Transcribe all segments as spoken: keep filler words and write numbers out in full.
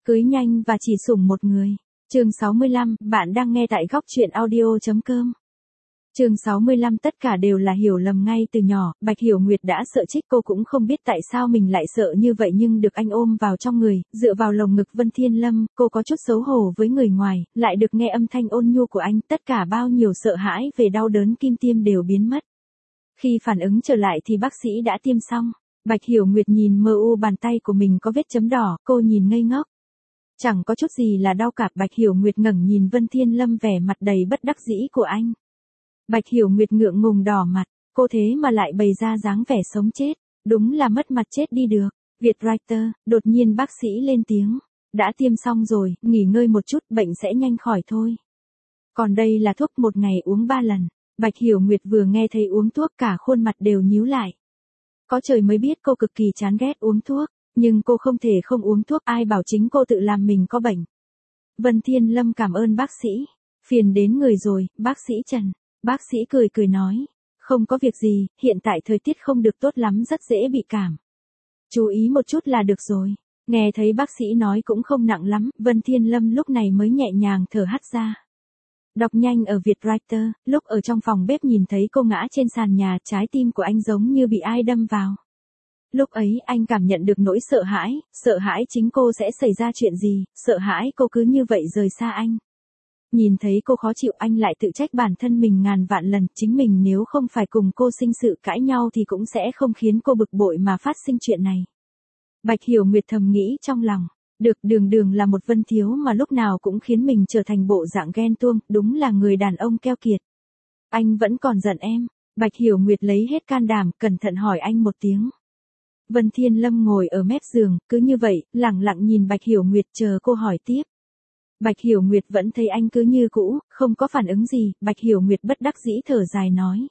Cưới nhanh và chỉ sủng một người. Chương sáu mươi lăm, bạn đang nghe tại góc truyện audio chấm com. Chương sáu mươi lăm tất cả đều là hiểu lầm ngay từ nhỏ, Bạch Hiểu Nguyệt đã sợ Trích cô cũng không biết tại sao mình lại sợ như vậy nhưng được anh ôm vào trong người, dựa vào lồng ngực Vân Thiên Lâm, cô có chút xấu hổ với người ngoài, lại được nghe âm thanh ôn nhu của anh, tất cả bao nhiêu sợ hãi về đau đớn kim tiêm đều biến mất. Khi phản ứng trở lại thì bác sĩ đã tiêm xong, Bạch Hiểu Nguyệt nhìn mờ u bàn tay của mình có vết chấm đỏ, cô nhìn ngây ngốc. Chẳng có chút gì là đau cả, Bạch Hiểu Nguyệt ngẩng nhìn Vân Thiên Lâm vẻ mặt đầy bất đắc dĩ của anh. Bạch Hiểu Nguyệt ngượng ngùng đỏ mặt, cô thế mà lại bày ra dáng vẻ sống chết, đúng là mất mặt chết đi được. Vietwriter, đột nhiên bác sĩ lên tiếng, đã tiêm xong rồi, nghỉ ngơi một chút, bệnh sẽ nhanh khỏi thôi. Còn đây là thuốc một ngày uống ba lần. Bạch Hiểu Nguyệt vừa nghe thấy uống thuốc cả khuôn mặt đều nhíu lại. Có trời mới biết cô cực kỳ chán ghét uống thuốc, nhưng cô không thể không uống thuốc, ai bảo chính cô tự làm mình có bệnh. Vân Thiên Lâm cảm ơn bác sĩ. Phiền đến người rồi, bác sĩ Trần. Bác sĩ cười cười nói, không có việc gì, hiện tại thời tiết không được tốt lắm, rất dễ bị cảm. Chú ý một chút là được rồi. Nghe thấy bác sĩ nói cũng không nặng lắm, Vân Thiên Lâm lúc này mới nhẹ nhàng thở hắt ra. Đọc nhanh ở Vietwriter, lúc ở trong phòng bếp nhìn thấy cô ngã trên sàn nhà, trái tim của anh giống như bị ai đâm vào. Lúc ấy anh cảm nhận được nỗi sợ hãi, sợ hãi chính cô sẽ xảy ra chuyện gì, sợ hãi cô cứ như vậy rời xa anh. Nhìn thấy cô khó chịu anh lại tự trách bản thân mình ngàn vạn lần, chính mình nếu không phải cùng cô sinh sự cãi nhau thì cũng sẽ không khiến cô bực bội mà phát sinh chuyện này. Bạch Hiểu Nguyệt thầm nghĩ trong lòng, được đường đường là một Vân Thiếu mà lúc nào cũng khiến mình trở thành bộ dạng ghen tuông, đúng là người đàn ông keo kiệt. Anh vẫn còn giận em. Bạch Hiểu Nguyệt lấy hết can đảm, cẩn thận hỏi anh một tiếng. Vân Thiên Lâm ngồi ở mép giường, cứ như vậy, lặng lặng nhìn Bạch Hiểu Nguyệt chờ cô hỏi tiếp. Bạch Hiểu Nguyệt vẫn thấy anh cứ như cũ, không có phản ứng gì, Bạch Hiểu Nguyệt bất đắc dĩ thở dài nói.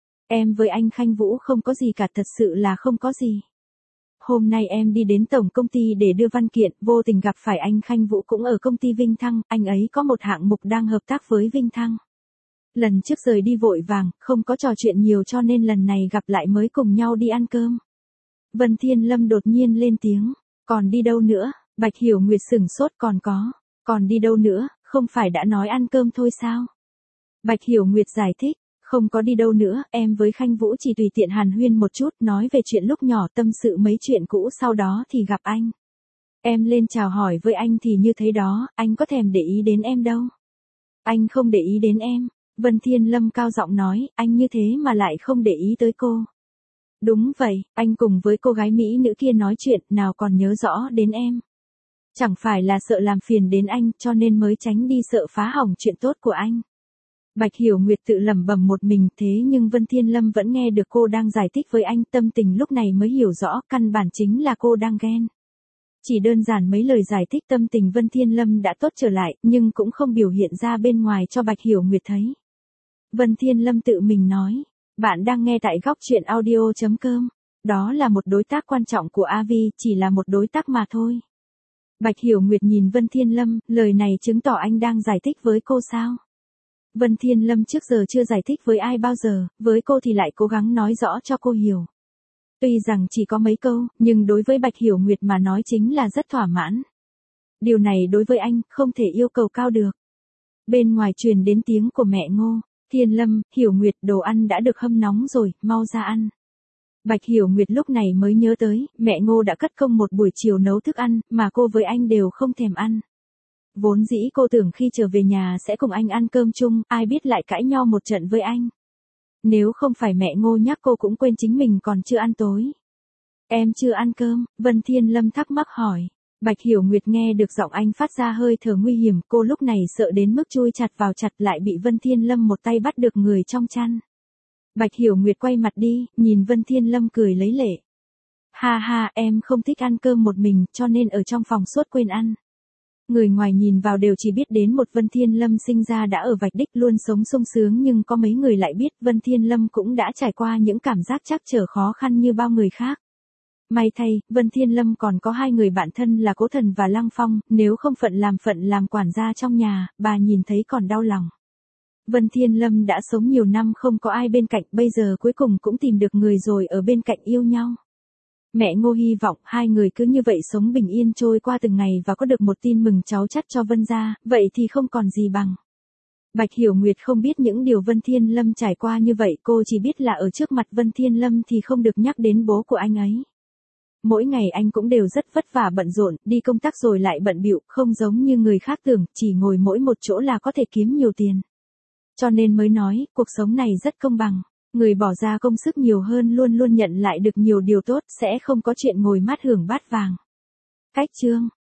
Em với anh Khanh Vũ không có gì cả, thật sự là không có gì. Hôm nay em đi đến tổng công ty để đưa văn kiện, vô tình gặp phải anh Khanh Vũ cũng ở công ty Vinh Thăng, anh ấy có một hạng mục đang hợp tác với Vinh Thăng. Lần trước rời đi vội vàng, không có trò chuyện nhiều cho nên lần này gặp lại mới cùng nhau đi ăn cơm. Vân Thiên Lâm đột nhiên lên tiếng, còn đi đâu nữa? Bạch Hiểu Nguyệt sửng sốt, còn có, còn đi đâu nữa, không phải đã nói ăn cơm thôi sao? Bạch Hiểu Nguyệt giải thích, không có đi đâu nữa, em với Khanh Vũ chỉ tùy tiện hàn huyên một chút, nói về chuyện lúc nhỏ, tâm sự mấy chuyện cũ, sau đó thì gặp anh. Em lên chào hỏi với anh thì như thế đó, anh có thèm để ý đến em đâu. Anh không để ý đến em. Vân Thiên Lâm cao giọng nói, anh như thế mà lại không để ý tới cô. Đúng vậy, anh cùng với cô gái Mỹ nữ kia nói chuyện, nào còn nhớ rõ đến em. Chẳng phải là sợ làm phiền đến anh, cho nên mới tránh đi, sợ phá hỏng chuyện tốt của anh. Bạch Hiểu Nguyệt tự lẩm bẩm một mình, thế nhưng Vân Thiên Lâm vẫn nghe được cô đang giải thích với anh, tâm tình lúc này mới hiểu rõ, căn bản chính là cô đang ghen. Chỉ đơn giản mấy lời giải thích, tâm tình Vân Thiên Lâm đã tốt trở lại, nhưng cũng không biểu hiện ra bên ngoài cho Bạch Hiểu Nguyệt thấy. Vân Thiên Lâm tự mình nói, bạn đang nghe tại góc truyện audio chấm com. Đó là một đối tác quan trọng của a vê, chỉ là một đối tác mà thôi. Bạch Hiểu Nguyệt nhìn Vân Thiên Lâm, lời này chứng tỏ anh đang giải thích với cô sao? Vân Thiên Lâm trước giờ chưa giải thích với ai bao giờ, với cô thì lại cố gắng nói rõ cho cô hiểu. Tuy rằng chỉ có mấy câu, nhưng đối với Bạch Hiểu Nguyệt mà nói chính là rất thỏa mãn. Điều này đối với anh, không thể yêu cầu cao được. Bên ngoài truyền đến tiếng của mẹ Ngô. Thiên Lâm, Hiểu Nguyệt, đồ ăn đã được hâm nóng rồi, mau ra ăn. Bạch Hiểu Nguyệt lúc này mới nhớ tới, mẹ Ngô đã cất công một buổi chiều nấu thức ăn, mà cô với anh đều không thèm ăn. Vốn dĩ cô tưởng khi trở về nhà sẽ cùng anh ăn cơm chung, ai biết lại cãi nhau một trận với anh. Nếu không phải mẹ Ngô nhắc cô cũng quên chính mình còn chưa ăn tối. Em chưa ăn cơm, Vân Thiên Lâm thắc mắc hỏi. Bạch Hiểu Nguyệt nghe được giọng anh phát ra hơi thở nguy hiểm, cô lúc này sợ đến mức chui chặt vào chặt, lại bị Vân Thiên Lâm một tay bắt được người trong chăn. Bạch Hiểu Nguyệt quay mặt đi, nhìn Vân Thiên Lâm cười lấy lệ. Ha ha, em không thích ăn cơm một mình, cho nên ở trong phòng suốt quên ăn. Người ngoài nhìn vào đều chỉ biết đến một Vân Thiên Lâm sinh ra đã ở vạch đích, luôn sống sung sướng, nhưng có mấy người lại biết Vân Thiên Lâm cũng đã trải qua những cảm giác trắc trở khó khăn như bao người khác. May thay, Vân Thiên Lâm còn có hai người bạn thân là Cố Thần và Lăng Phong, nếu không phận làm phận làm quản gia trong nhà, bà nhìn thấy còn đau lòng. Vân Thiên Lâm đã sống nhiều năm không có ai bên cạnh, bây giờ cuối cùng cũng tìm được người rồi ở bên cạnh yêu nhau. Mẹ Ngô hy vọng hai người cứ như vậy sống bình yên trôi qua từng ngày và có được một tin mừng cháu chắt cho Vân gia, vậy thì không còn gì bằng. Bạch Hiểu Nguyệt không biết những điều Vân Thiên Lâm trải qua như vậy, cô chỉ biết là ở trước mặt Vân Thiên Lâm thì không được nhắc đến bố của anh ấy. Mỗi ngày anh cũng đều rất vất vả bận rộn, đi công tác rồi lại bận bịu, không giống như người khác tưởng, chỉ ngồi mỗi một chỗ là có thể kiếm nhiều tiền. Cho nên mới nói, cuộc sống này rất công bằng. Người bỏ ra công sức nhiều hơn luôn luôn nhận lại được nhiều điều tốt, sẽ không có chuyện ngồi mát hưởng bát vàng. Cách chương